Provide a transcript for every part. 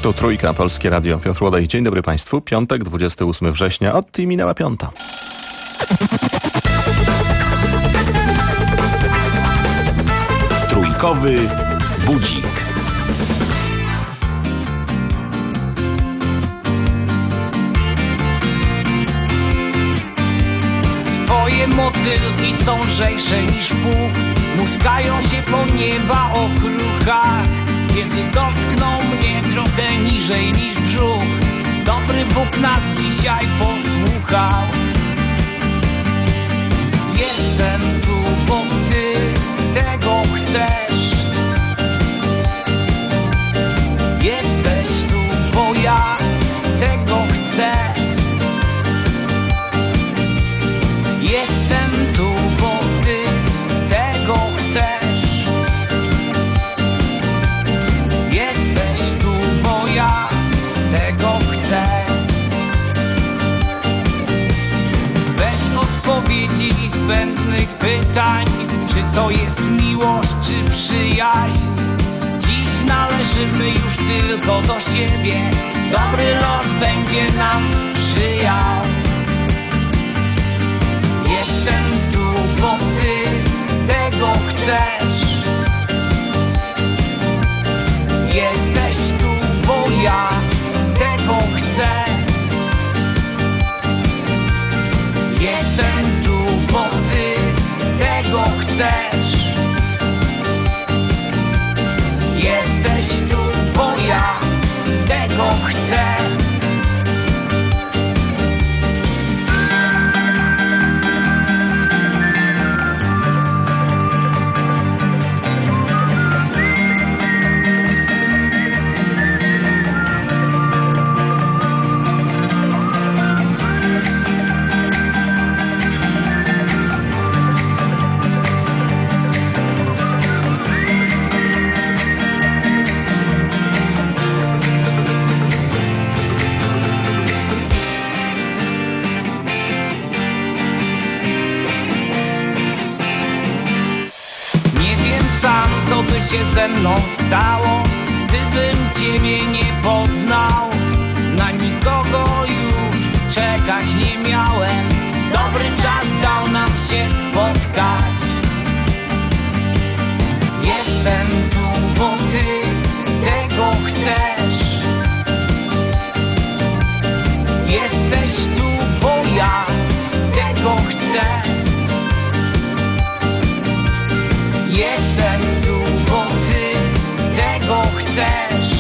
To Trójka, Polskie Radio. Piotr Łodaj. Dzień dobry Państwu. Piątek, 28 września. Od i minęła 5. Trójkowy budzik. Twoje motylki są lżejsze niż puch, muskają się po nieba okruchach. Kiedy dotkną mnie trochę niżej niż brzuch, dobry Bóg nas dzisiaj posłuchał. Jestem tu, bo ty tego chcesz. Jesteś tu, bo ja tego chcę. Jestem tu, bo ty tego chcesz. Jesteś tu, bo ja tego chcę. Bez odpowiedzi i zbędnych pytań, czy to jest miłość, czy przyjaźń. Dziś należymy już tylko do siebie. Dobry los będzie nam sprzyjał. Jestem tu, bo ty tego chcesz. Jesteś tu, bo ja tego chcę. Jestem tu, bo ty tego chcesz. Jesteś tu, bo ja tego chcę. Się ze mną stało, gdybym ciebie nie poznał. Na nikogo już czekać nie miałem. Dobry czas dał nam się spotkać. Jestem tu, bo ty tego chcesz. Jesteś tu, bo ja tego chcę. Jestem tu, bo ty tego chcesz.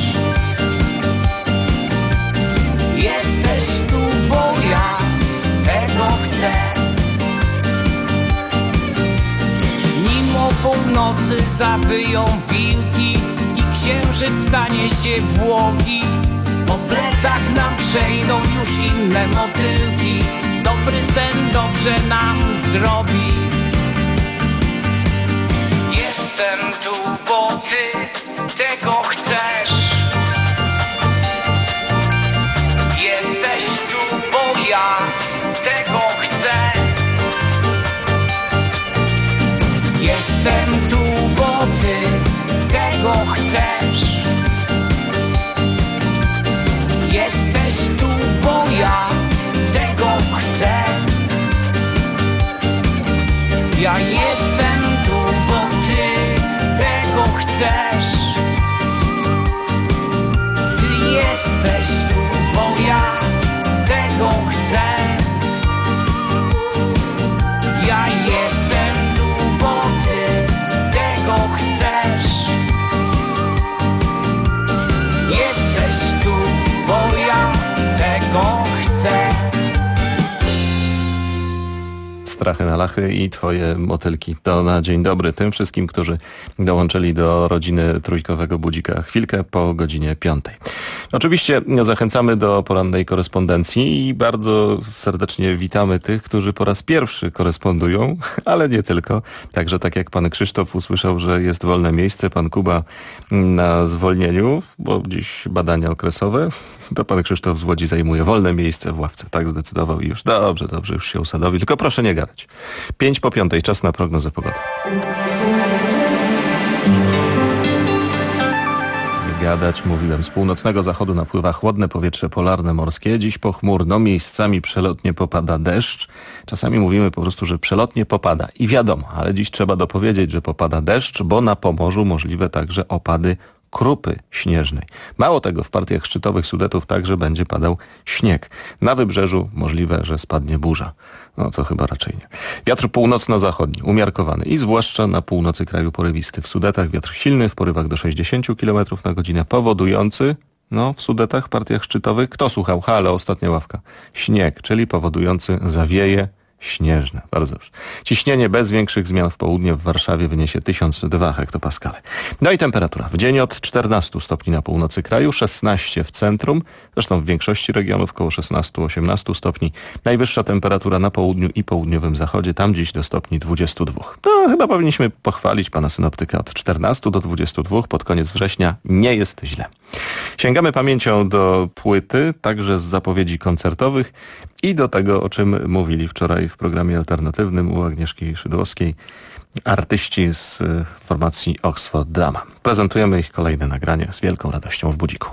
Jesteś tu, bo ja tego chcę. Nim o północy zawyją wilki i księżyc stanie się błogi, po plecach nam przejdą już inne motylki. Dobry sen dobrze nam zrobi. Jestem tu, bo ty tego chcesz. Jesteś tu, bo ja tego chcę. Jestem tu, bo ty tego chcesz. Jesteś tu, bo ja tego chcę. Ja jestem tu, bo ty tego chcesz. Ty jesteś tu, bo ja tego chcę. Ja jestem tu, bo ty tego chcesz. Jesteś tu, bo ja tego chcę. Strachy na lachy i twoje motylki. To na dzień dobry tym wszystkim, którzy dołączyli do rodziny Trójkowego Budzika chwilkę po godzinie 5. Oczywiście zachęcamy do porannej korespondencji i bardzo serdecznie witamy tych, którzy po raz pierwszy korespondują, ale nie tylko. Także tak jak pan Krzysztof usłyszał, że jest wolne miejsce, pan Kuba na zwolnieniu, bo dziś badania okresowe, to pan Krzysztof z Łodzi zajmuje wolne miejsce w ławce. Tak zdecydował i już dobrze, już się usadowi. Tylko proszę nie gadać. 5 po 5, czas na prognozę pogody. pogadać. Mówiłem, z północnego zachodu napływa chłodne powietrze polarne morskie. Dziś pochmurno, miejscami przelotnie popada deszcz. Czasami mówimy po prostu, że przelotnie popada. I wiadomo, ale dziś trzeba dopowiedzieć, że popada deszcz, bo na Pomorzu możliwe także opady krupy śnieżnej. Mało tego, w partiach szczytowych Sudetów także będzie padał śnieg. Na wybrzeżu możliwe, że spadnie burza. No to chyba raczej nie. Wiatr północno-zachodni, umiarkowany i zwłaszcza na północy kraju porywisty. W Sudetach wiatr silny, w porywach do 60 km na godzinę, powodujący, w Sudetach, partiach szczytowych, kto słuchał? Halo, ostatnia ławka. Śnieg, czyli powodujący zawieje śnieżne. Bardzo dobrze. Ciśnienie bez większych zmian w południe w Warszawie wyniesie 1002 hektopaskale. No i temperatura. W dzień od 14 stopni na północy kraju, 16 w centrum, zresztą w większości regionów około 16-18 stopni. Najwyższa temperatura na południu i południowym zachodzie, tam dziś do stopni 22. No chyba powinniśmy pochwalić pana synoptyka. Od 14 do 22 pod koniec września nie jest źle. Sięgamy pamięcią do płyty, także z zapowiedzi koncertowych i do tego, o czym mówili wczoraj w programie alternatywnym u Agnieszki Szydłowskiej artyści z formacji Oxford Drama. Prezentujemy ich kolejne nagranie z wielką radością w Budziku.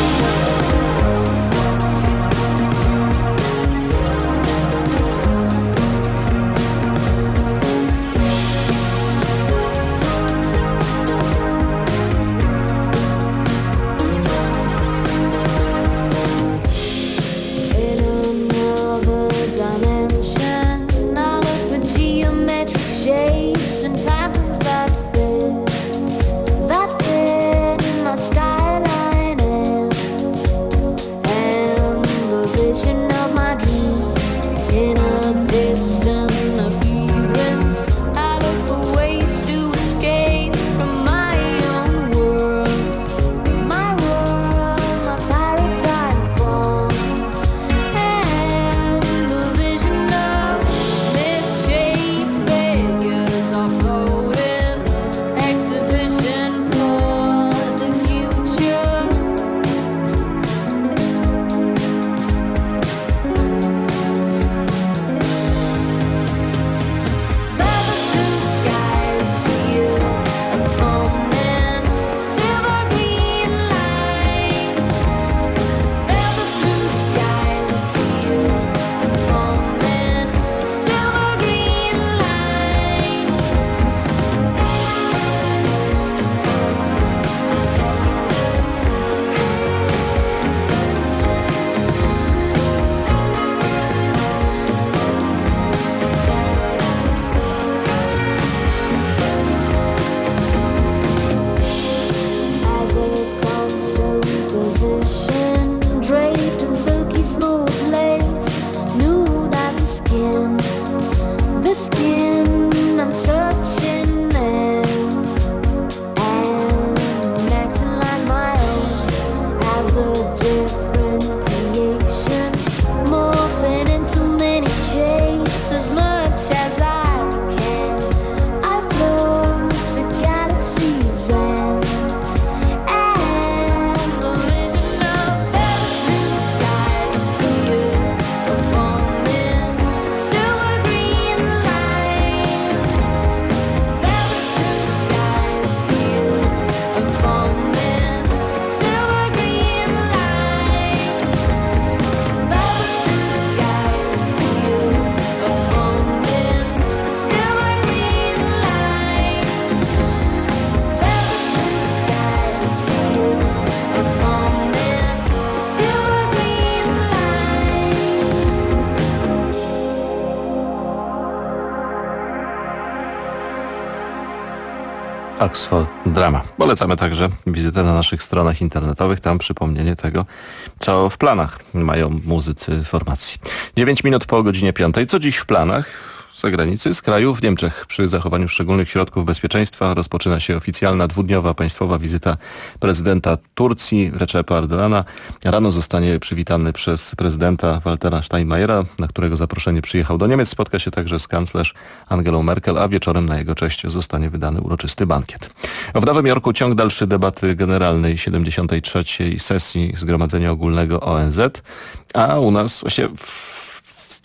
Oxford Drama. Polecamy także wizytę na naszych stronach internetowych, tam przypomnienie tego, co w planach mają muzycy formacji. 9 minut po godzinie 5. Co dziś w planach? Z zagranicy, z kraju, w Niemczech przy zachowaniu szczególnych środków bezpieczeństwa rozpoczyna się oficjalna dwudniowa państwowa wizyta prezydenta Turcji Recepa Erdogana. Rano zostanie przywitany przez prezydenta Waltera Steinmeiera, na którego zaproszenie przyjechał do Niemiec. Spotka się także z kanclerz Angelą Merkel, a wieczorem na jego cześć zostanie wydany uroczysty bankiet. W Nowym Jorku ciąg dalszy debaty generalnej 73. sesji Zgromadzenia Ogólnego ONZ, a u nas właśnie w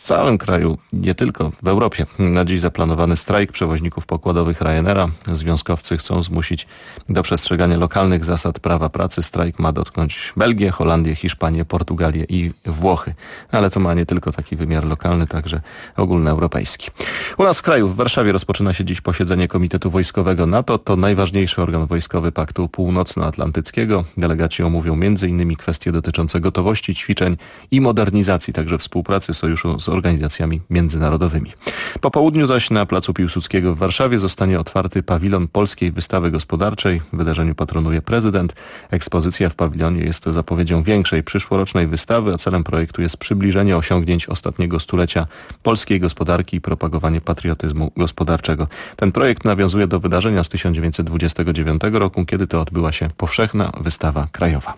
całym kraju, nie tylko w Europie. Na dziś zaplanowany strajk przewoźników pokładowych Ryanaira. Związkowcy chcą zmusić do przestrzegania lokalnych zasad prawa pracy. Strajk ma dotknąć Belgię, Holandię, Hiszpanię, Portugalię i Włochy. Ale to ma nie tylko taki wymiar lokalny, także ogólnoeuropejski. U nas w kraju, w Warszawie, rozpoczyna się dziś posiedzenie Komitetu Wojskowego NATO. To najważniejszy organ wojskowy Paktu Północnoatlantyckiego. Delegaci omówią m.in. kwestie dotyczące gotowości, ćwiczeń i modernizacji, także współpracy sojuszu z organizacjami międzynarodowymi. Po południu zaś na Placu Piłsudskiego w Warszawie zostanie otwarty pawilon Polskiej Wystawy Gospodarczej. Wydarzeniu patronuje prezydent. Ekspozycja w pawilonie jest zapowiedzią większej przyszłorocznej wystawy, a celem projektu jest przybliżenie osiągnięć ostatniego stulecia polskiej gospodarki i propagowanie patriotyzmu gospodarczego. Ten projekt nawiązuje do wydarzenia z 1929 roku, kiedy to odbyła się powszechna wystawa krajowa.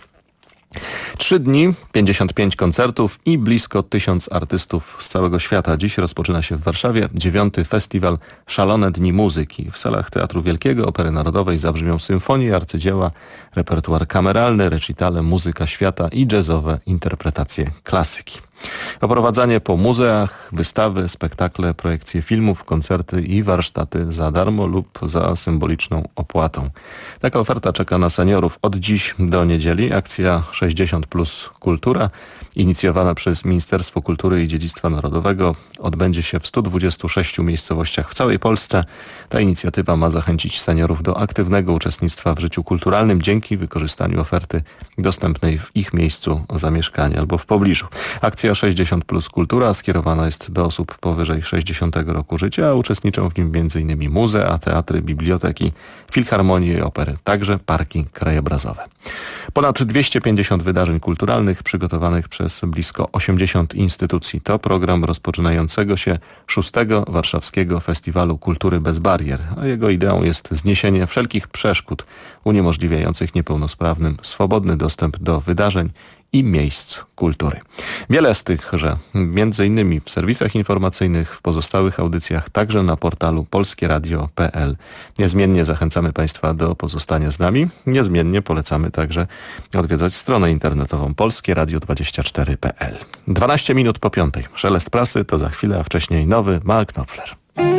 3 dni, 55 koncertów i blisko 1000 artystów z całego świata. Dziś rozpoczyna się w Warszawie 9. festiwal Szalone Dni Muzyki. W salach Teatru Wielkiego Opery Narodowej zabrzmią symfonie, arcydzieła, repertuar kameralny, recitale, muzyka świata i jazzowe interpretacje klasyki. Oprowadzanie po muzeach, wystawy, spektakle, projekcje filmów, koncerty i warsztaty za darmo lub za symboliczną opłatą. Taka oferta czeka na seniorów od dziś do niedzieli. Akcja 60+ Kultura, inicjowana przez Ministerstwo Kultury i Dziedzictwa Narodowego, odbędzie się w 126 miejscowościach w całej Polsce. Ta inicjatywa ma zachęcić seniorów do aktywnego uczestnictwa w życiu kulturalnym dzięki wykorzystaniu oferty dostępnej w ich miejscu zamieszkania albo w pobliżu. Akcja 60+ Kultura skierowana jest do osób powyżej 60 roku życia, a uczestniczą w nim m.in. muzea, teatry, biblioteki, filharmonie i opery, także parki krajobrazowe. Ponad 250 wydarzeń kulturalnych przygotowanych przez blisko 80 instytucji. To program rozpoczynającego się 6. Warszawskiego Festiwalu Kultury bez barier, a jego ideą jest zniesienie wszelkich przeszkód uniemożliwiających niepełnosprawnym swobodny dostęp do wydarzeń i miejsc kultury. Wiele z tych, że m.in. w serwisach informacyjnych, w pozostałych audycjach, także na portalu polskieradio.pl. Niezmiennie zachęcamy Państwa do pozostania z nami. Niezmiennie polecamy także odwiedzać stronę internetową polskieradio24.pl. 12 minut po 5. Szelest prasy to za chwilę, a wcześniej nowy Mark Knopfler.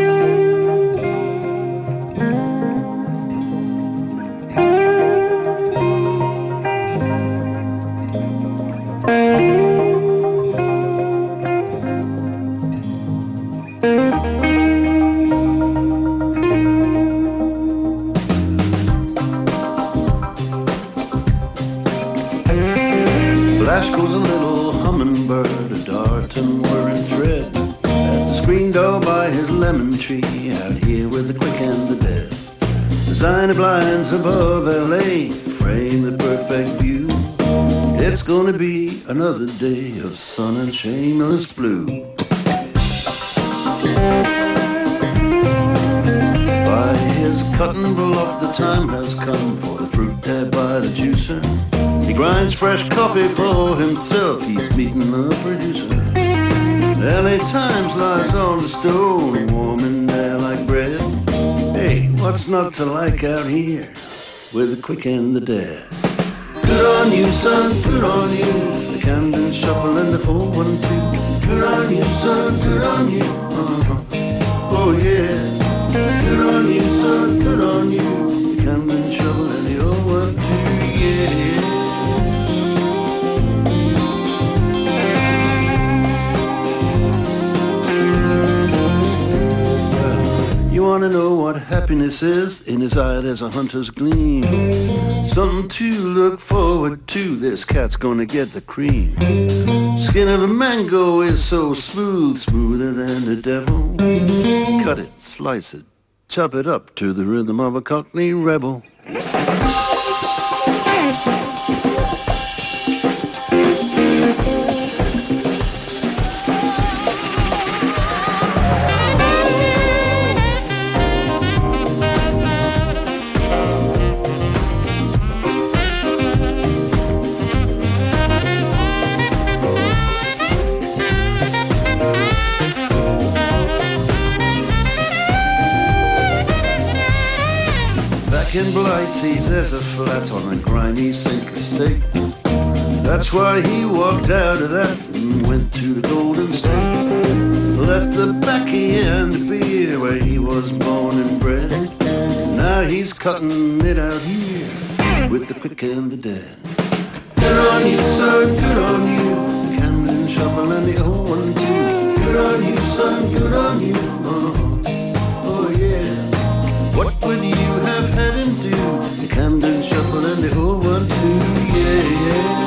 Flash goes a little hummingbird, a darting whirring thread, at the screen door by his lemon tree, out here with the quick and the dead. Designer blinds above LA frame the perfect view. It's gonna be another day of sun and shameless blue. By his cutting block the time has come for the fruit tab by the juicer. He grinds fresh coffee for himself, he's meeting the producer. LA Times lies on the stove, warm in there like bread. Hey, what's not to like out here with the quick and the dead? Good on you, son, good on you. The Camden Shuffle and the 412. Good on you, son, good on you. Oh yeah. Good on you, son, good on you. The Camden Shuffle and the 012. Yeah. You wanna know what happiness is? In his eye there's a hunter's gleam. Something to look forward to. This cat's gonna get the cream. Skin of a mango is so smooth, smoother than the devil. Cut it, slice it, chop it up to the rhythm of a Cockney rebel. In Blighty, there's a flat on a grimy sink estate. That's why he walked out of that and went to the Golden State. left the backy and beer where he was born and bred. Now he's cutting it out here with the quick and the dead. Good on you, son, good on you. The Camden shovel and the 012. Good on you, son, good on you. Oh yeah. What would you have had him do? The Camden shovel and the 012. Yeah, yeah.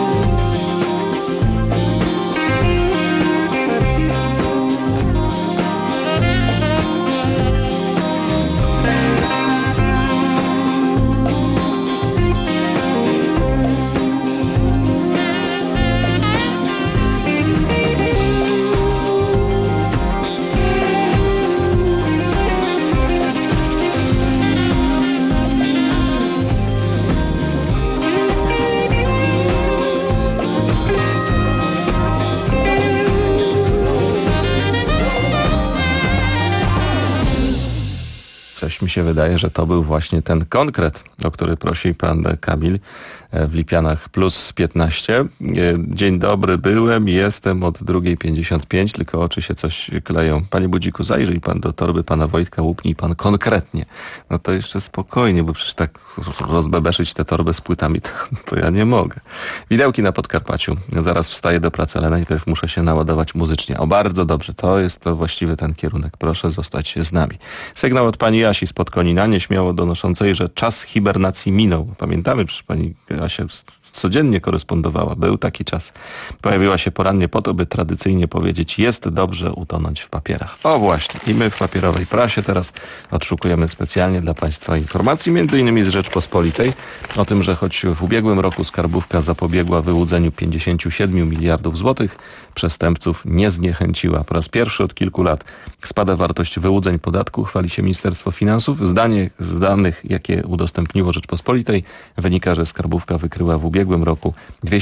Coś mi się wydaje, że to był właśnie ten konkret, o który prosi pan Kamil w Lipianach plus 15. Dzień dobry, byłem, jestem od 2:55, tylko oczy się coś kleją. Panie Budziku, zajrzyj pan do torby pana Wojtka, łupnij pan konkretnie. No to jeszcze spokojnie, bo przecież tak rozbebeszyć tę torbę z płytami, to ja nie mogę. Widełki na Podkarpaciu. Zaraz wstaję do pracy, ale najpierw muszę się naładować muzycznie. O, bardzo dobrze, to jest to właściwy ten kierunek. Proszę zostać z nami. Sygnał od pani Asi spod Konina, nieśmiało donoszącej, że czas hibernacji minął. Pamiętamy, przecież pani Asia codziennie korespondowała. Był taki czas. Pojawiła się porannie po to, by tradycyjnie powiedzieć, jest dobrze utonąć w papierach. O właśnie. I my w papierowej prasie teraz odszukujemy specjalnie dla państwa informacji, między innymi z Rzeczpospolitej, o tym, że choć w ubiegłym roku skarbówka zapobiegła wyłudzeniu 57 miliardów złotych, przestępców nie zniechęciła. Po raz pierwszy od kilku lat spada wartość wyłudzeń podatku, chwali się Ministerstwo Finansów. Z danych, jakie udostępniło Rzeczpospolitej, wynika, że skarbówka wykryła w ubiegłym roku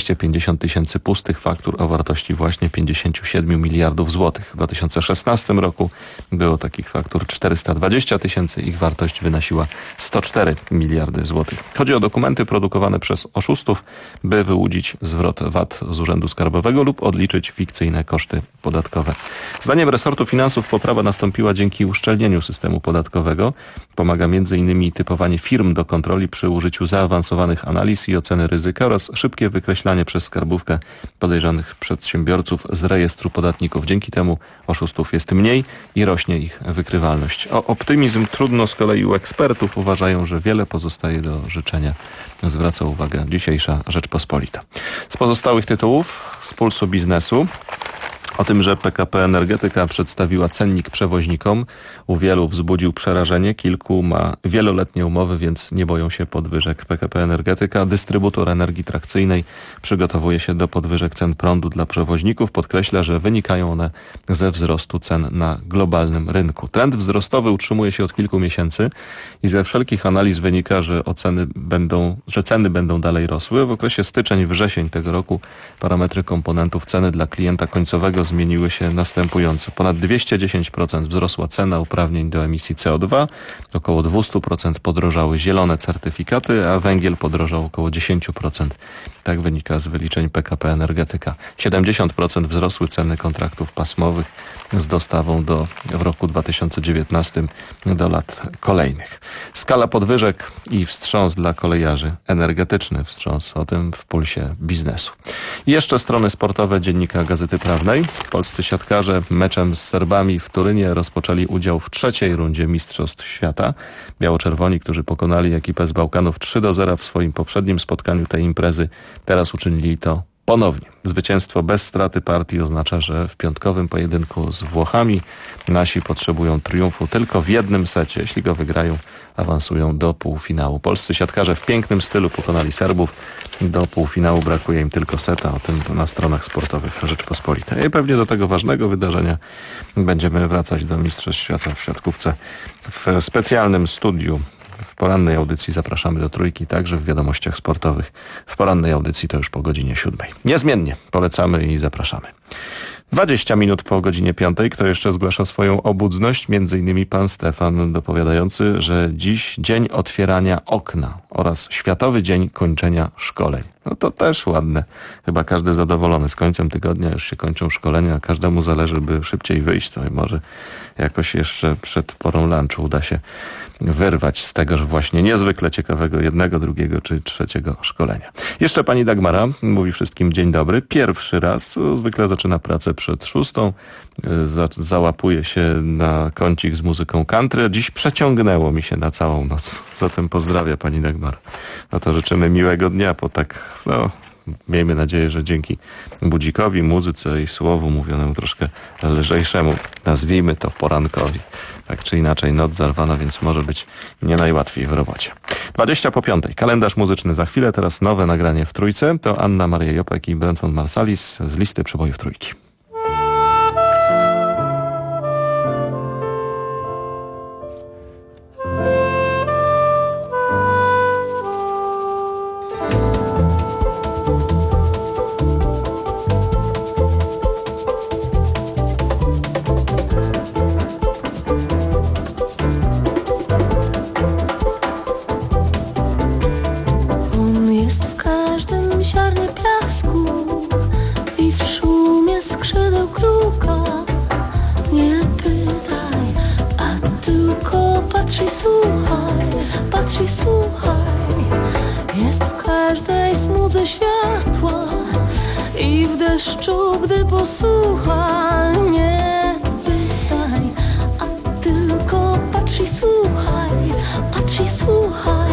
250 tysięcy pustych faktur o wartości właśnie 57 miliardów złotych. W 2016 roku było takich faktur 420 tysięcy, ich wartość wynosiła 104 miliardy złotych. Chodzi o dokumenty produkowane przez oszustów, by wyłudzić zwrot VAT z Urzędu Skarbowego lub odliczyć fikcyjne koszty podatkowe. Zdaniem resortu finansów poprawa nastąpiła dzięki uszczelnieniu systemu podatkowego. Pomaga m.in. typowanie firm do kontroli przy użyciu zaawansowanych analiz i oceny ryzyka oraz szybkie wykreślanie przez skarbówkę podejrzanych przedsiębiorców z rejestru podatników. Dzięki temu oszustów jest mniej i rośnie ich wykrywalność. O optymizm trudno z kolei u ekspertów. Uważają, że wiele pozostaje do życzenia. Zwraca uwagę dzisiejsza Rzeczpospolita. Z pozostałych tytułów z Pulsu Biznesu o tym, że PKP Energetyka przedstawiła cennik przewoźnikom. U wielu wzbudził przerażenie. Kilku ma wieloletnie umowy, więc nie boją się podwyżek. PKP Energetyka, dystrybutor energii trakcyjnej, przygotowuje się do podwyżek cen prądu dla przewoźników. Podkreśla, że wynikają one ze wzrostu cen na globalnym rynku. Trend wzrostowy utrzymuje się od kilku miesięcy i ze wszelkich analiz wynika, że ceny będą dalej rosły. W okresie styczeń-wrzesień tego roku parametry komponentów ceny dla klienta końcowego zmieniły się następująco. Ponad 210% wzrosła cena uprawnień do emisji CO2, około 200% podrożały zielone certyfikaty, a węgiel podrożał około 10%. Tak wynika z wyliczeń PKP Energetyka. 70% wzrosły ceny kontraktów pasmowych z dostawą w roku 2019 do lat kolejnych. Skala podwyżek i wstrząs dla kolejarzy. Energetyczny wstrząs. O tym w Pulsie Biznesu. I jeszcze strony sportowe Dziennika Gazety Prawnej. Polscy siatkarze meczem z Serbami w Turynie rozpoczęli udział w trzeciej rundzie Mistrzostw Świata. Biało-czerwoni, którzy pokonali ekipę z Bałkanów 3-0 w swoim poprzednim spotkaniu tej imprezy, teraz uczynili to ponownie. Zwycięstwo bez straty partii oznacza, że w piątkowym pojedynku z Włochami nasi potrzebują triumfu tylko w jednym secie. Jeśli go wygrają, awansują do półfinału. Polscy siatkarze w pięknym stylu pokonali Serbów. Do półfinału brakuje im tylko seta. O tym na stronach sportowych Rzeczpospolitej. I pewnie do tego ważnego wydarzenia będziemy wracać do Mistrzostw Świata w siatkówce w specjalnym studiu. W porannej audycji zapraszamy do Trójki, także w wiadomościach sportowych. W porannej audycji to już po godzinie 7. Niezmiennie polecamy i zapraszamy. 20 minut po godzinie 5. Kto jeszcze zgłasza swoją obudzność? Między innymi pan Stefan, dopowiadający, że dziś dzień otwierania okna oraz Światowy Dzień Kończenia Szkoleń. No to też ładne. Chyba każdy zadowolony. Z końcem tygodnia już się kończą szkolenia. Każdemu zależy, by szybciej wyjść. To może jakoś jeszcze przed porą lunchu uda się wyrwać z tegoż właśnie niezwykle ciekawego jednego, drugiego czy trzeciego szkolenia. Jeszcze pani Dagmara mówi wszystkim dzień dobry. Pierwszy raz, zwykle zaczyna pracę przed 6. Załapuje się na kącik z muzyką country. Dziś przeciągnęło mi się na całą noc. Zatem pozdrawiam pani Dagmara. No to życzymy miłego dnia po tak, miejmy nadzieję, że dzięki budzikowi, muzyce i słowu mówionemu troszkę lżejszemu, nazwijmy to porankowi. Tak czy inaczej noc zarwana, więc może być nie najłatwiej w robocie. 5:20. Kalendarz muzyczny za chwilę. Teraz nowe nagranie w trójce. To Anna Maria Jopek i Brent von Marsalis z listy przebojów trójki. Gdy posłucha, nie pytaj, a tylko patrz i słuchaj, patrz i słuchaj.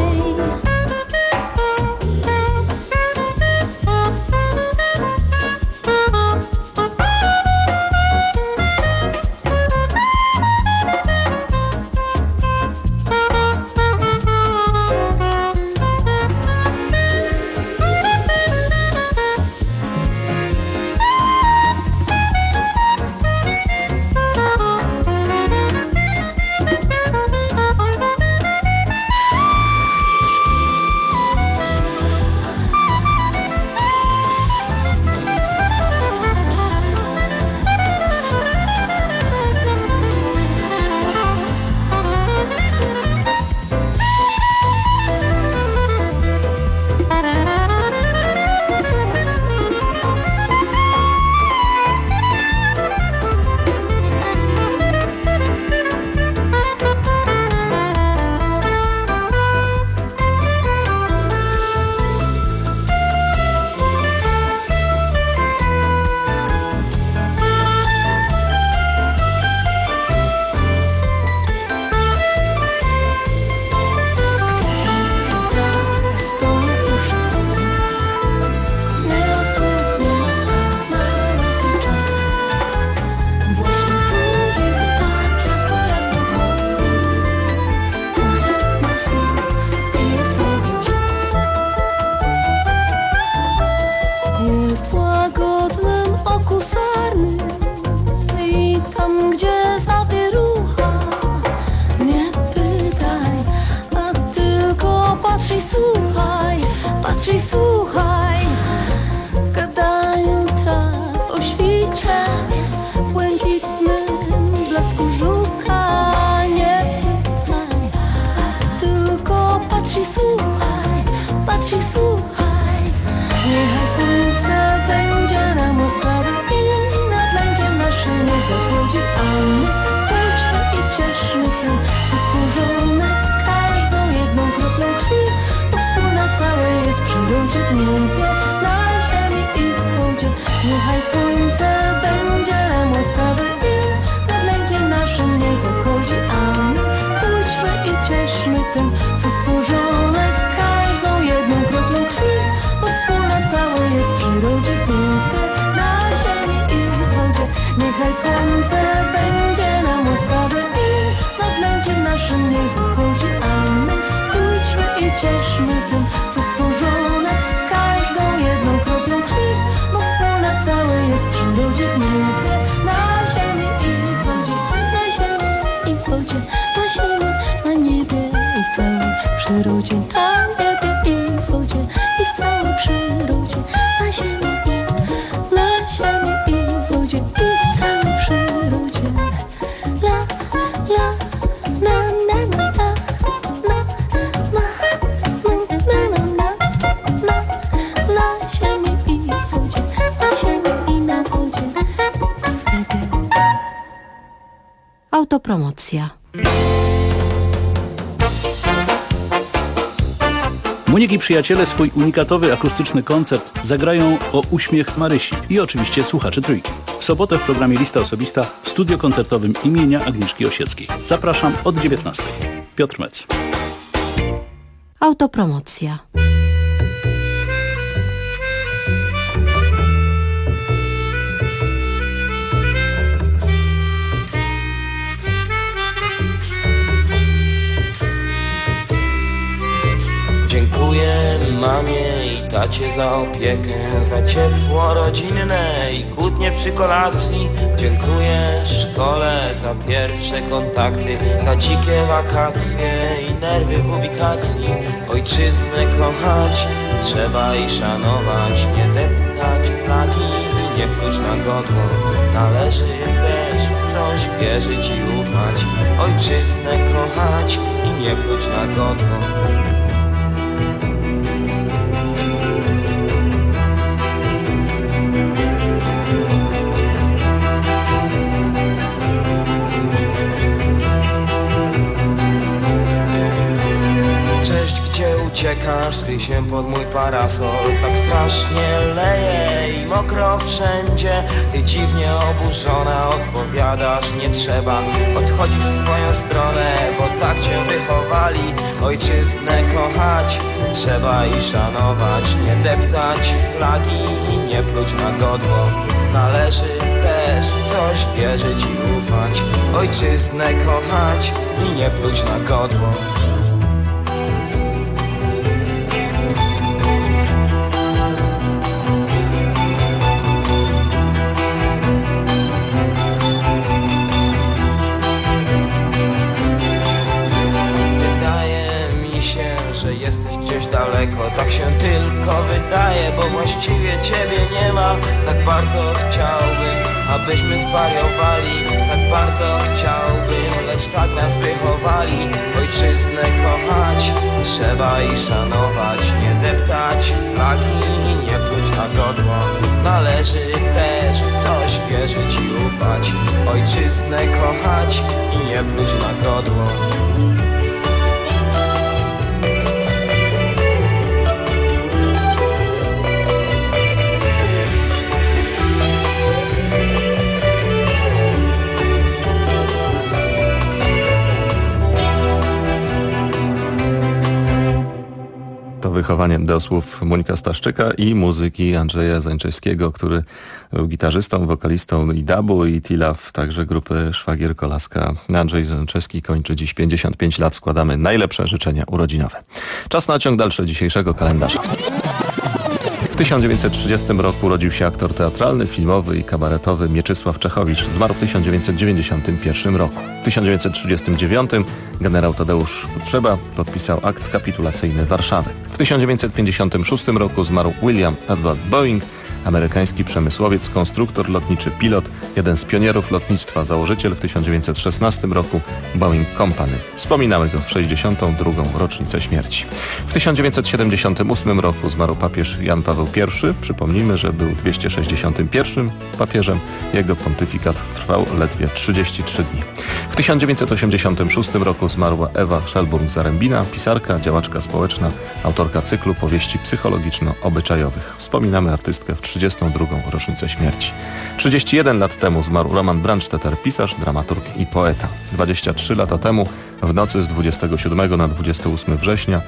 Autopromocja. Monik i przyjaciele swój unikatowy akustyczny koncert zagrają o uśmiech Marysi i oczywiście słuchaczy Trójki. W sobotę w programie Lista Osobista w studio koncertowym imienia Agnieszki Osieckiej. Zapraszam od 19. Piotr Mec. Autopromocja. Dziękuję mamie i tacie za opiekę, za ciepło rodzinne i kłótnie przy kolacji. Dziękuję szkole za pierwsze kontakty, za dzikie wakacje i nerwy w ubikacji. Ojczyznę kochać trzeba i szanować, nie deptać flagi i nie pluć na godło. Należy też w coś wierzyć i ufać, ojczyznę kochać i nie pluć na godło. Uciekasz ty się pod mój parasol, tak strasznie leje i mokro wszędzie. Ty dziwnie oburzona odpowiadasz, nie trzeba, odchodzisz w swoją stronę, bo tak cię wychowali. Ojczyznę kochać trzeba i szanować, nie deptać flagi i nie pluć na godło. Należy też w coś wierzyć i ufać, ojczyznę kochać i nie pluć na godło. Tak się tylko wydaje, bo właściwie ciebie nie ma. Tak bardzo chciałbym, abyśmy zwariowali. Tak bardzo chciałbym, lecz tak nas wychowali. Ojczyznę kochać trzeba i szanować, nie deptać flagi i nie pluć na godło. Należy też w coś wierzyć i ufać, ojczyznę kochać i nie pluć na godło. Wychowanie do słów Monika Staszczyka i muzyki Andrzeja Zańczewskiego, który był gitarzystą, wokalistą i dubu i T-Love, także grupy Szwagier Kolaska. Andrzej Zańczewski kończy dziś 55 lat. Składamy najlepsze życzenia urodzinowe. Czas na ciąg dalszy dzisiejszego kalendarza. W 1930 roku urodził się aktor teatralny, filmowy i kabaretowy Mieczysław Czechowicz. Zmarł w 1991 roku. W 1939 generał Tadeusz Potrzeba podpisał akt kapitulacyjny Warszawy. W 1956 roku zmarł William Edward Boeing, amerykański przemysłowiec, konstruktor lotniczy, pilot, jeden z pionierów lotnictwa, założyciel w 1916 roku Boeing Company. Wspominamy go w 62. rocznicę śmierci. W 1978 roku zmarł papież Jan Paweł I. Przypomnijmy, że był 261. papieżem. Jego pontyfikat trwał ledwie 33 dni. W 1986 roku zmarła Ewa Szelburg-Zarębina, pisarka, działaczka społeczna, autorka cyklu powieści psychologiczno-obyczajowych. Wspominamy artystkę w 32. rocznicę śmierci. 31 lat temu zmarł Roman Brandstetter, pisarz, dramaturg i poeta. 23 lata temu, w nocy z 27 na 28 września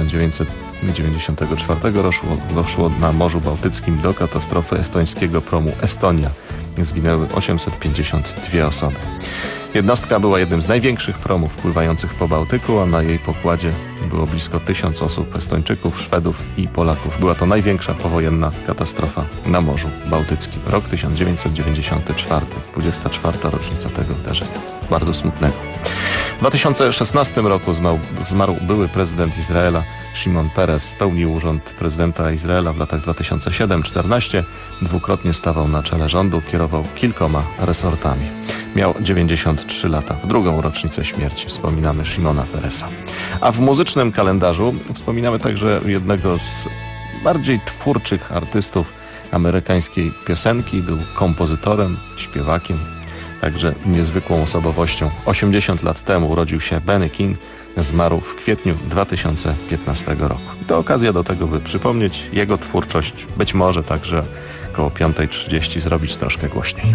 1994 doszło na Morzu Bałtyckim do katastrofy estońskiego promu Estonia. Zginęły 852 osoby. Jednostka była jednym z największych promów pływających po Bałtyku, a na jej pokładzie było blisko 1000 osób, Estończyków, Szwedów i Polaków. Była to największa powojenna katastrofa na Morzu Bałtyckim. Rok 1994, 24. rocznica tego wydarzenia. Bardzo smutnego. W 2016 roku zmarł były prezydent Izraela Shimon Peres. Pełnił urząd prezydenta Izraela w latach 2007-14. Dwukrotnie stawał na czele rządu, kierował kilkoma resortami. Miał 93 lata. W drugą rocznicę śmierci wspominamy Shimona Peresa. A w muzycznym kalendarzu wspominamy także jednego z bardziej twórczych artystów amerykańskiej piosenki. Był kompozytorem, śpiewakiem. także niezwykłą osobowością. 80 lat temu urodził się Benny King, zmarł w kwietniu 2015 roku. I to okazja do tego, by przypomnieć jego twórczość, być może także koło 5:30 zrobić troszkę głośniej.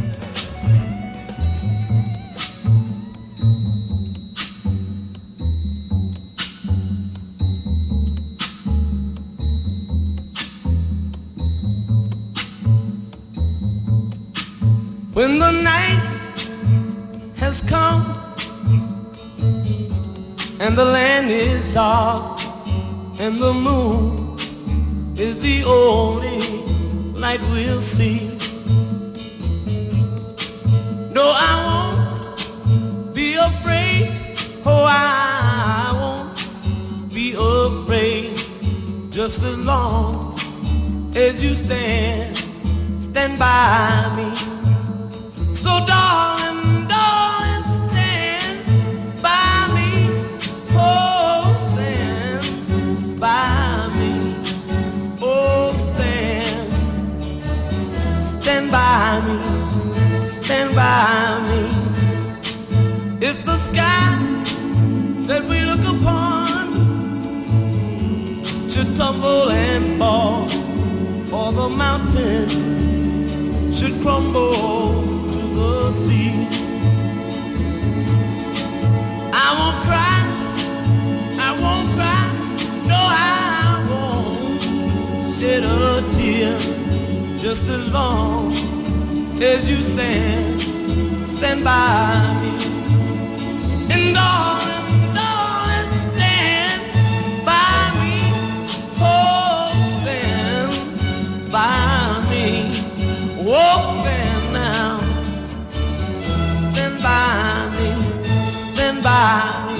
When the night has come and the land is dark and the moon is the only light we'll see. No, I won't be afraid. Oh, I won't be afraid. Just as long as you stand by me. So darling, darling, stand by me. Oh, stand by me. Oh, stand by me. Stand by me. If the sky that we look upon should tumble and fall, or the mountain should crumble the sea, I won't cry, no, I won't shed a tear, just as long as you stand by me. And darling, darling, stand by me, oh, stand by me, oh, stand now. Stand by me, stand by me.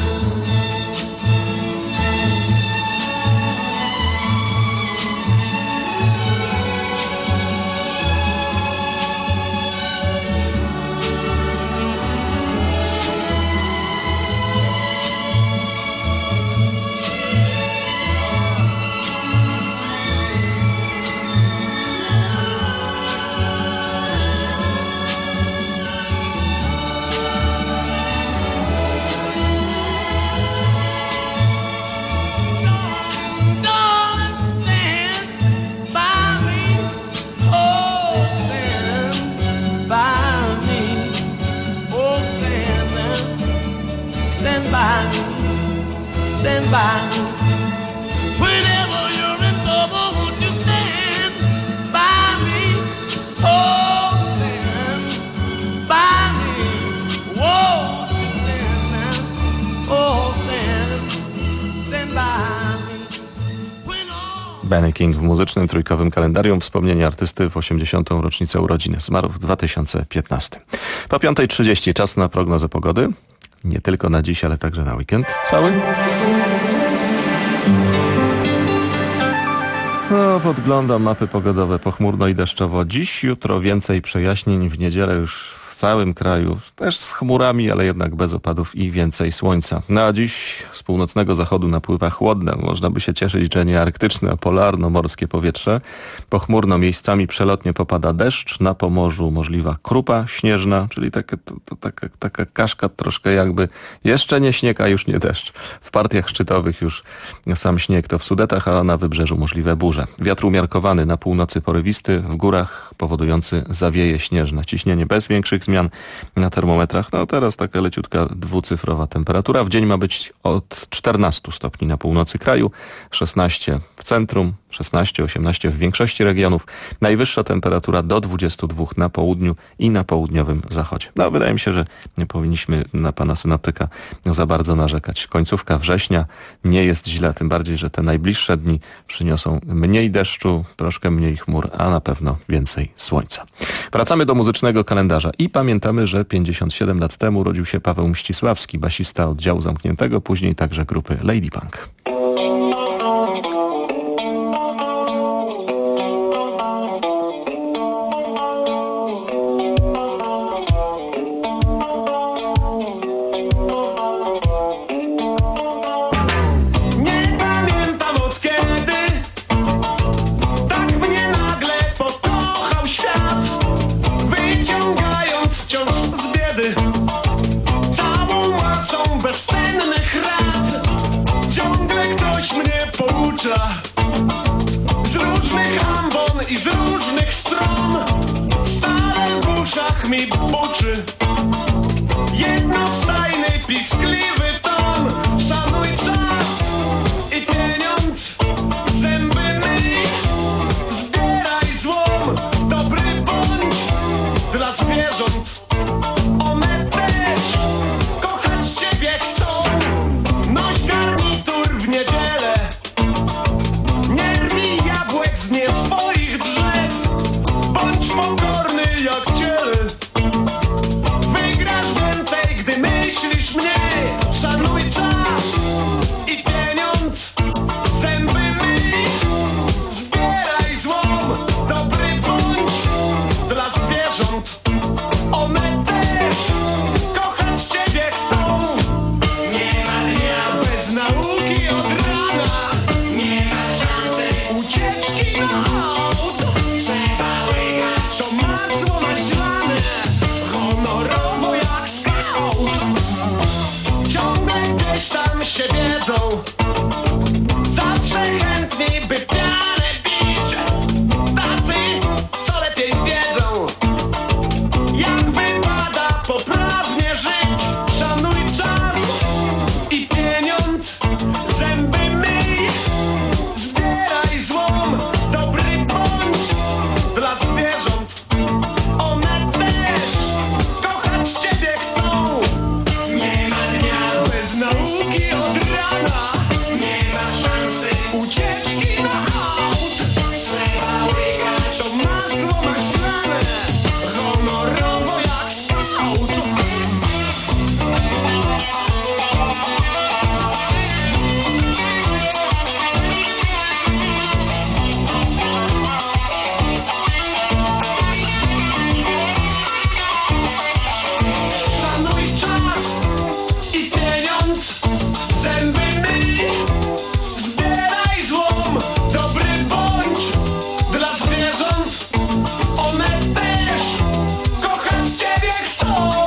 Stand by me. Whenever you're in trouble, won't you stand by me? Oh, stand by me. Won't you stand now? Oh, stand by me. When all... Benny King w muzycznym trójkowym kalendarium. Wspomnienie artysty w 80. rocznicę urodziny. Zmarł w 2015. Po 5:30 czas na prognozę pogody. Nie tylko na dziś, ale także na weekend cały. No, podglądam mapy pogodowe. Pochmurno i deszczowo dziś, jutro więcej przejaśnień, w niedzielę już w całym kraju, też z chmurami, ale jednak bez opadów i więcej słońca. No a dziś z północnego zachodu napływa chłodne, można by się cieszyć, że nie arktyczne, a polarno-morskie powietrze. Pochmurno miejscami przelotnie popada deszcz, na Pomorzu możliwa krupa śnieżna, czyli taka kaszka troszkę jakby jeszcze nie śnieg, a już nie deszcz. W partiach szczytowych już sam śnieg, to w Sudetach, a na wybrzeżu możliwe burze. Wiatr umiarkowany, na północy porywisty, w górach powodujący zawieje śnieżne. Ciśnienie bez większych zmian na termometrach. No teraz taka leciutka dwucyfrowa temperatura. W dzień ma być od 14 stopni na północy kraju, 16 w centrum, 16-18 w większości regionów. Najwyższa temperatura do 22 na południu i na południowym zachodzie. No wydaje mi się, że nie powinniśmy na pana synoptyka za bardzo narzekać. Końcówka września nie jest źle, tym bardziej, że te najbliższe dni przyniosą mniej deszczu, troszkę mniej chmur, a na pewno więcej słońca. Wracamy do muzycznego kalendarza i pamiętamy, że 57 lat temu urodził się Paweł Mścisławski, basista Oddziału Zamkniętego, później także grupy Ladypunk. Wciąż z biedy uszy. Jednostajny, piskliwy ton. Szanuj czas i pieniądz. Zęby myj, zbieraj złom. Dobry bądź dla zwierząt. One też kochać ciebie chcą. Noś garnitur w niedzielę. Nie rwij jabłek z nie swoich drzew. Bądź pokorny jak ciele. Wygrasz więcej, gdy myślisz mniej. Szanuj czas i pieniądz. Zęby myj, zbieraj złom. Dobry bądź dla zwierząt. One też kochać ciebie chcą. Nie ma dnia bez nauki od rana. Nie ma szansy ucieczki na auto. Trzeba łykać to masło maślane. Honorowo jak skaut. Ciągle gdzieś tam się wiedzą. Zawsze chętni by pianę bić. Tacy, co lepiej wiedzą. Jak wypada poprawnie żyć. Szanuj czas i pieniądz. Zęby myj, zbieraj złom. Dobry bądź dla zwierząt. One też kochać ciebie chcą. Nie ma dnia bez nauki od rana. Nie ma szansy ucieczki na aut. Trzeba łykać to masło maślane. Honorowo jak skaut. Szanuj czas i pieniądz. Zęby myj, zbieraj złom. Dobry bądź dla zwierząt. One też kochać ciebie chcą.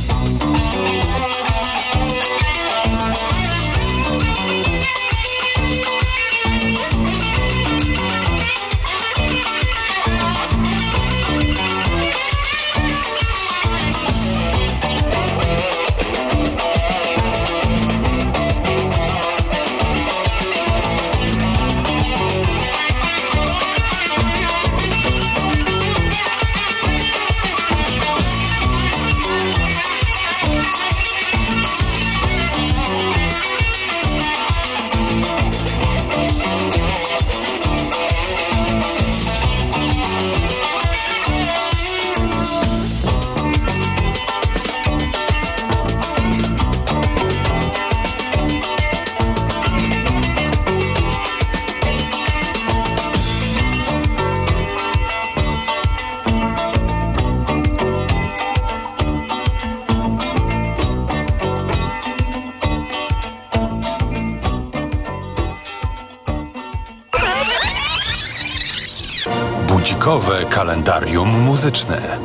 Budzikowe kalendarium muzyczne.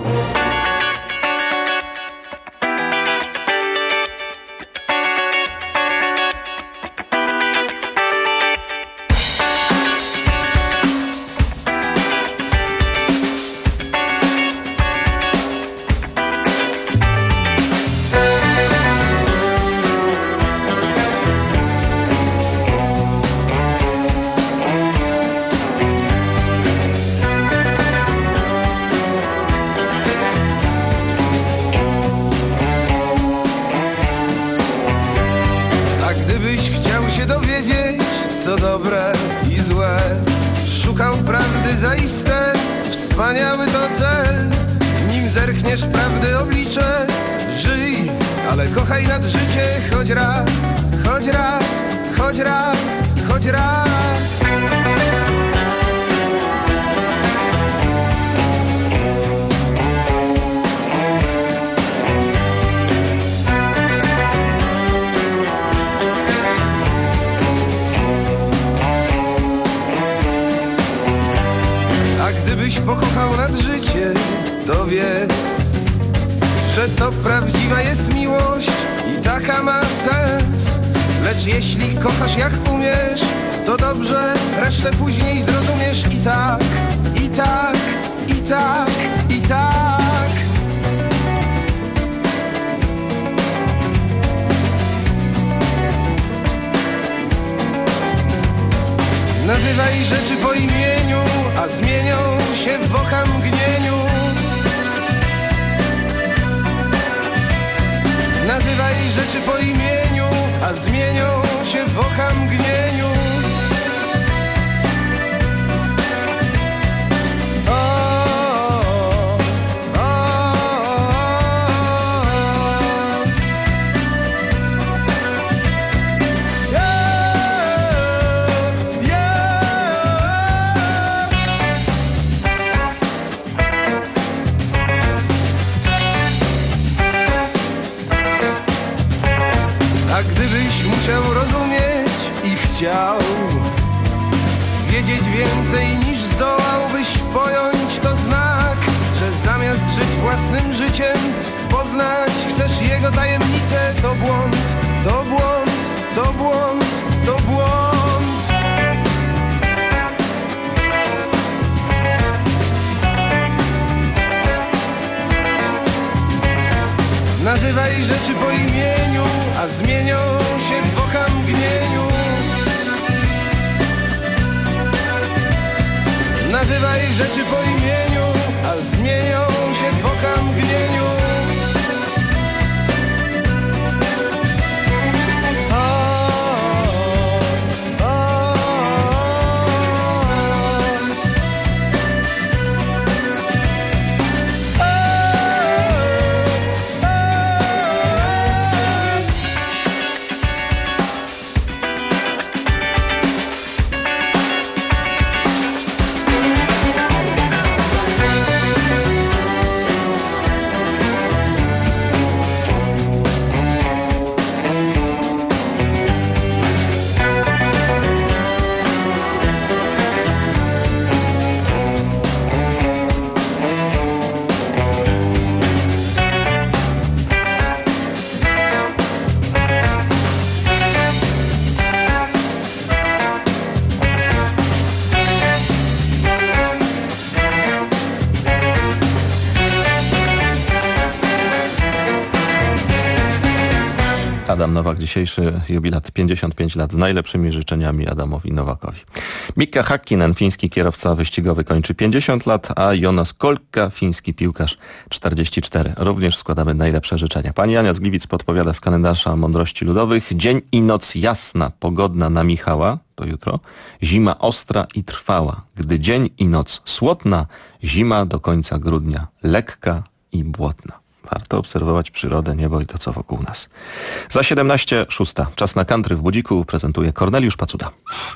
A gdybyś chciał się dowiedzieć, co dobre i złe, szukał prawdy zaiste, wspaniały to cel. Nim zerkniesz w prawdy oblicze, żyj, ale kochaj nad życie choć raz, choć raz, choć raz, choć raz. A gdybyś pokochał nad życie, to wiedz, że to prawdziwa jest miłość i taka ma sens. Lecz jeśli kochasz jak umiesz, to dobrze, resztę później zrozumiesz. I tak, i tak, i tak, i tak. Nazywaj rzeczy po imieniu, a zmienią się w okamgnieniu. Nazywaj rzeczy po imieniu, a zmienią się w okamgnieniu. A gdybyś musiał rozumieć i chciał wiedzieć więcej niż zdołałbyś pojąć, to znak, że zamiast żyć własnym życiem poznać chcesz jego tajemnicę. To błąd, to błąd, to błąd, to błąd. Nazywaj rzeczy po imieniu, a zmienią się w okamgnieniu. Nazywaj rzeczy po imieniu, a zmienią się w okamgnieniu. Adam Nowak, dzisiejszy jubilat 55 lat z najlepszymi życzeniami Adamowi Nowakowi. Mikka Häkkinen, fiński kierowca wyścigowy, kończy 50 lat, a Jonas Kolka, fiński piłkarz, 44. Również składamy najlepsze życzenia. Pani Ania z Gliwic podpowiada z kalendarza Mądrości Ludowych: dzień i noc jasna, pogodna na Michała, to jutro, zima ostra i trwała. Gdy dzień i noc słodna, zima do końca grudnia, lekka i błotna. Warto obserwować przyrodę, niebo i to, co wokół nas. Za 17:06. Czas na country w Budziku prezentuje Korneliusz Pacuda.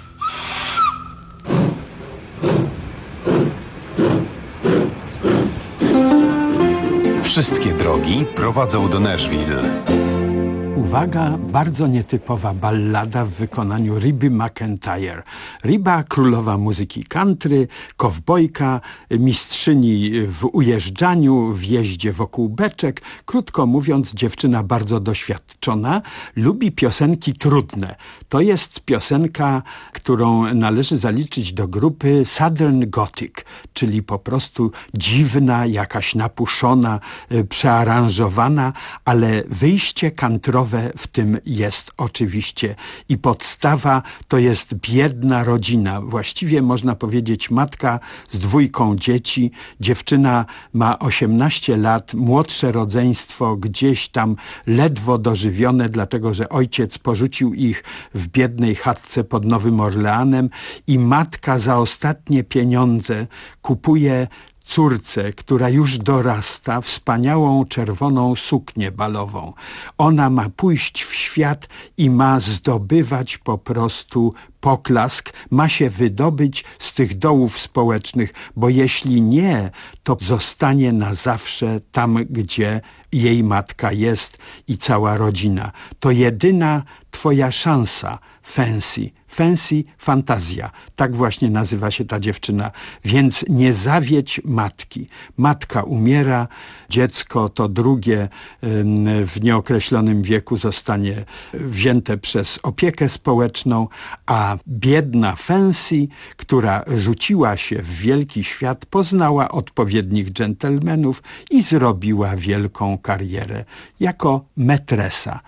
Wszystkie drogi prowadzą do Nashville. Uwaga, bardzo nietypowa ballada w wykonaniu Reby McEntire. Reba, królowa muzyki country, kowbojka, mistrzyni w ujeżdżaniu, w jeździe wokół beczek. Krótko mówiąc, dziewczyna bardzo doświadczona, lubi piosenki trudne. To jest piosenka, którą należy zaliczyć do grupy Southern Gothic, czyli po prostu dziwna, jakaś napuszona, przearanżowana, ale wyjście countrywe w tym jest oczywiście. I podstawa to jest biedna rodzina. Właściwie można powiedzieć matka z 2 dzieci. Dziewczyna ma 18 lat, młodsze rodzeństwo gdzieś tam ledwo dożywione, dlatego że ojciec porzucił ich w biednej chatce pod Nowym Orleanem i matka za ostatnie pieniądze kupuje córce, która już dorasta, wspaniałą czerwoną suknię balową. Ona ma pójść w świat i ma zdobywać po prostu poklask, ma się wydobyć z tych dołów społecznych, bo jeśli nie, to zostanie na zawsze tam, gdzie jej matka jest i cała rodzina. To jedyna twoja szansa, Fancy. Fancy, fantazja. Tak właśnie nazywa się ta dziewczyna. Więc nie zawiedź matki. Matka umiera, dziecko to drugie w nieokreślonym wieku zostanie wzięte przez opiekę społeczną, a biedna Fancy, która rzuciła się w wielki świat, poznała odpowiednich dżentelmenów i zrobiła wielką karierę jako metresa.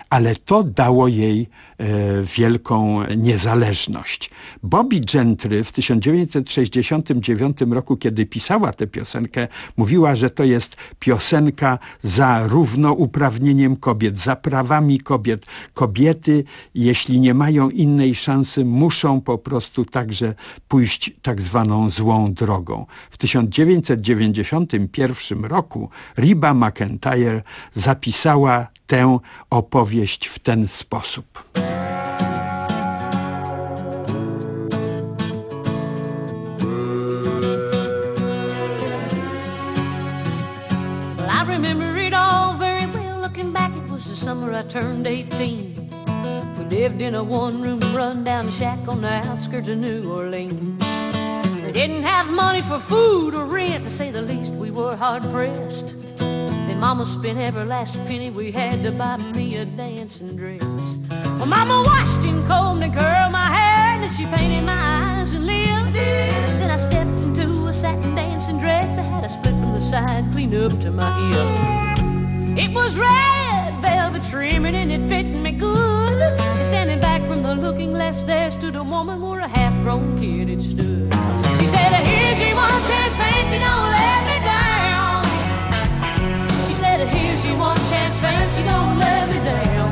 ale to dało jej wielką niezależność. Bobby Gentry w 1969 roku, kiedy pisała tę piosenkę, mówiła, że to jest piosenka za równouprawnieniem kobiet, za prawami kobiet. Kobiety, jeśli nie mają innej szansy, muszą po prostu także pójść tak zwaną złą drogą. W 1991 roku Reba McEntire zapisała tę opowieść w ten sposób. Well, I remember it all very well. Looking back, it was the summer I turned 18. We lived in a one-room run-down shack on the outskirts of New Orleans. We didn't have money for food or rent, to say the least. We were hard-pressed. Then Mama spent every last penny we had to buy me a dancing dress. Well, Mama washed and combed and curled my hair, and then she painted my eyes and lips. Then I stepped into a satin dancing dress that had a split from the side clean up to my hip. It was red velvet trimming and it fit me good. And standing back from the looking glass there stood a woman where a half-grown kid had stood. She said, here's your one chance, fancy, don't let me down. She said, here's your one chance, fancy, don't let me down.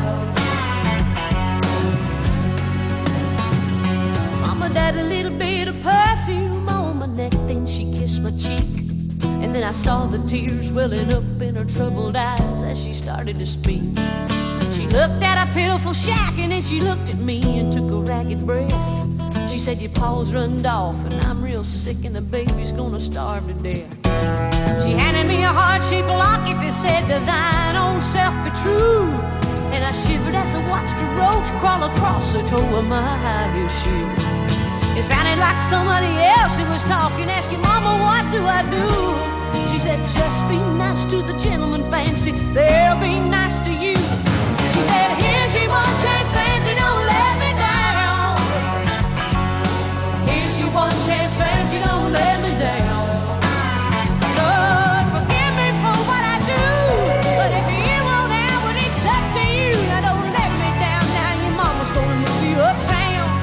Mama dabbed a little bit of perfume on my neck, then she kissed my cheek. And then I saw the tears welling up in her troubled eyes as she started to speak. She looked at a pitiful shack and then she looked at me and took a ragged breath. She said, your paws runned off and I'm real sick and the baby's gonna starve to death. She handed me a heart-shaped locket that said, to thine own self be true. And I shivered as I watched a roach crawl across the toe of my high-heel shoe. It sounded like somebody else who was talking, asking, Mama, what do I do? She said, just be nice to the gentleman, fancy, they'll be nice to you. She said, here's your one chance, fancy, don't let me down. Here's your one chance, fancy, don't let me down. Lord, forgive me for what I do, but if you won't have it, it's up to you. Now don't let me down, now your mama's gonna move you uptown.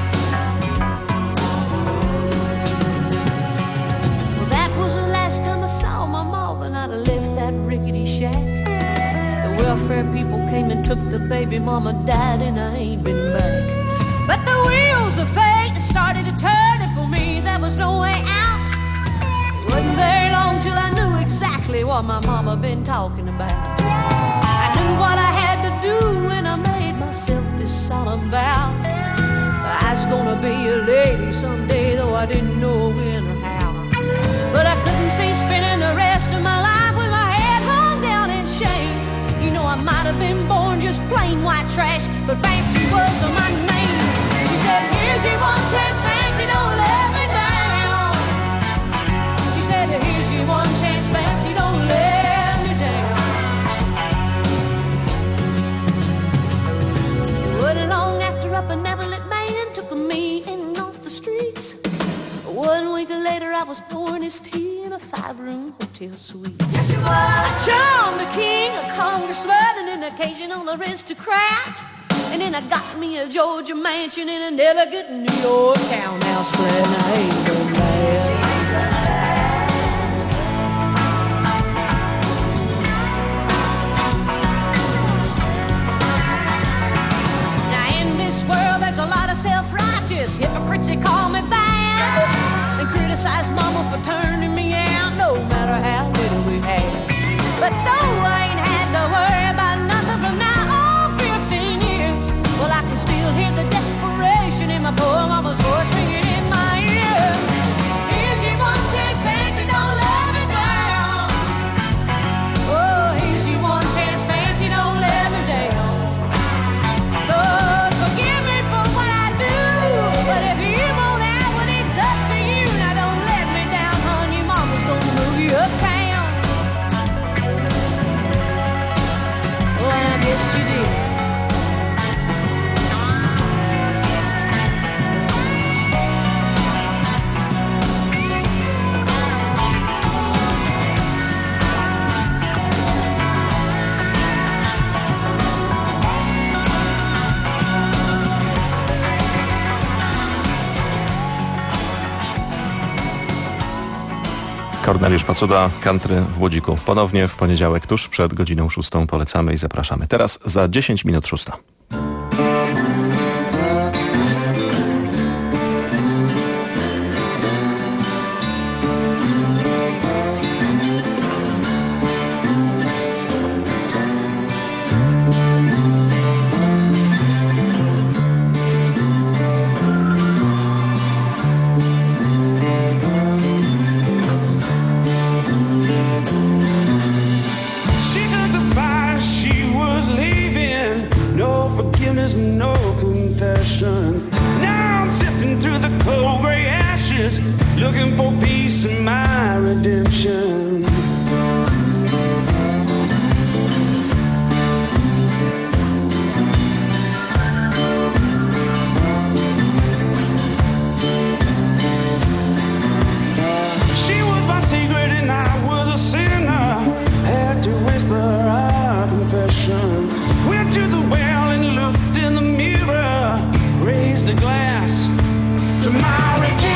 I'd left that rickety shack. The welfare people came and took the baby, Mama died and I ain't been back. But the wheels of fate had started to turn, and for me there was no way out. It wasn't very long till I knew exactly what my mama been talking about. I knew what I had to do and I made myself this solemn vow. I was gonna be a lady someday, though I didn't know when or how. But I couldn't see spending the rest of my life with my head hung down in shame. You know, I might have been born just plain white trash, but fancy was my name. She said, here's your one chance, fancy, don't let me down. She said, here's your one chance, fancy, don't let me down. It wasn't long after a benevolent man took me in off the streets. 1 week later, I was pouring his tea in a 5-room hotel suite. Yes, you were. I charmed a king, a congressman, and an occasional aristocrat. And then I got me a Georgia mansion in an elegant New York townhouse flat. And I ain't gonna mad. Now in this world, there's a lot of self-righteous hypocrites that call me bad. And criticize Mama for turning me out, no matter how little we had. But though I ain't had to worry about nothing from now on 15 years, well, I can still hear the desperation in my poor mama's voice ringing in my ears. Here's your one chance, fancy, don't let me down. Oh, here's your one chance, fancy, don't let me down. Lord, forgive me for what I do, but if you won't have it, it's up to you. Now don't let me down, honey. Korneliusz Pacuda, country w Łodziku. Ponownie w poniedziałek, tuż przed godziną 6 polecamy i zapraszamy. Teraz za 10 minut 6. Looking for peace and my redemption. She was my secret and I was a sinner. Had to whisper our confession. Went to the well and looked in the mirror. Raised the glass to my redemption.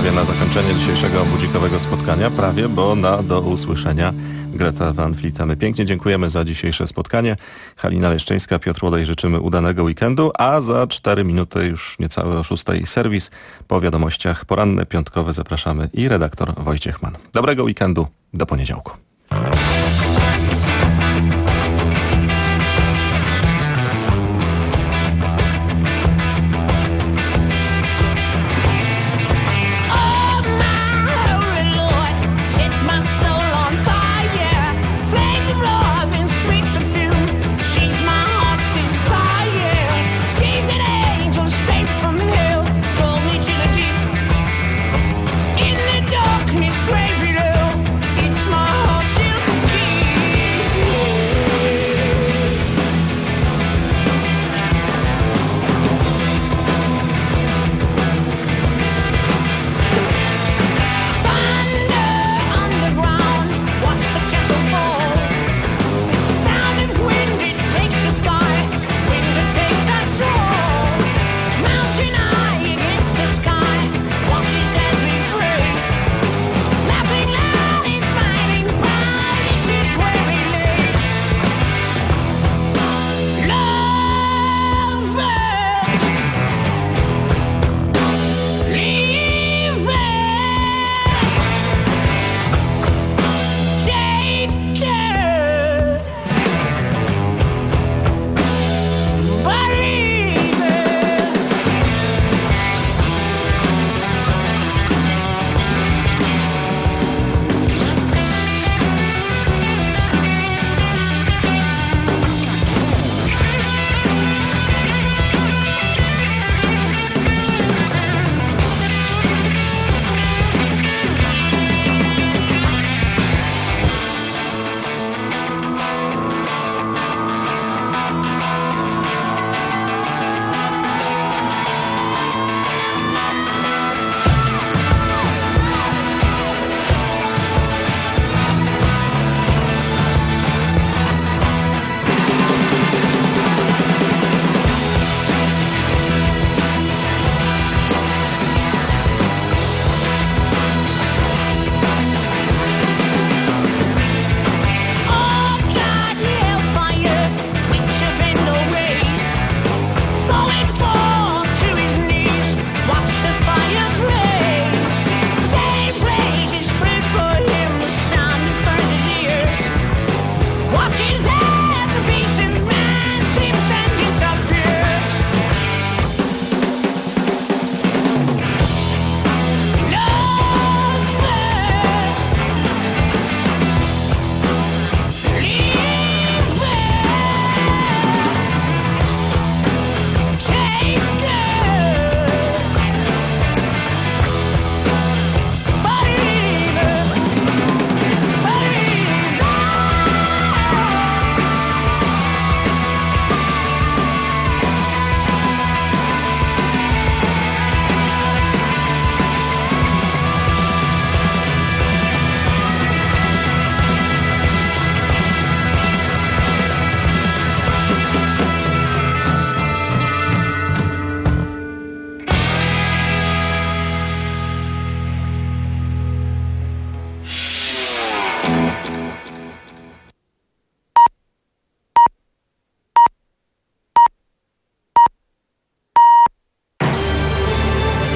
prawie na zakończenie dzisiejszego budzikowego spotkania. Prawie, bo do usłyszenia Greta Van Fleet. A my pięknie dziękujemy za dzisiejsze spotkanie. Halina Leszczyńska, Piotr Łodej, życzymy udanego weekendu, a za 4 minuty, już niecałe o 6:00 serwis. Po wiadomościach poranne, piątkowe zapraszamy i redaktor Wojciech Mann. Dobrego weekendu, do poniedziałku.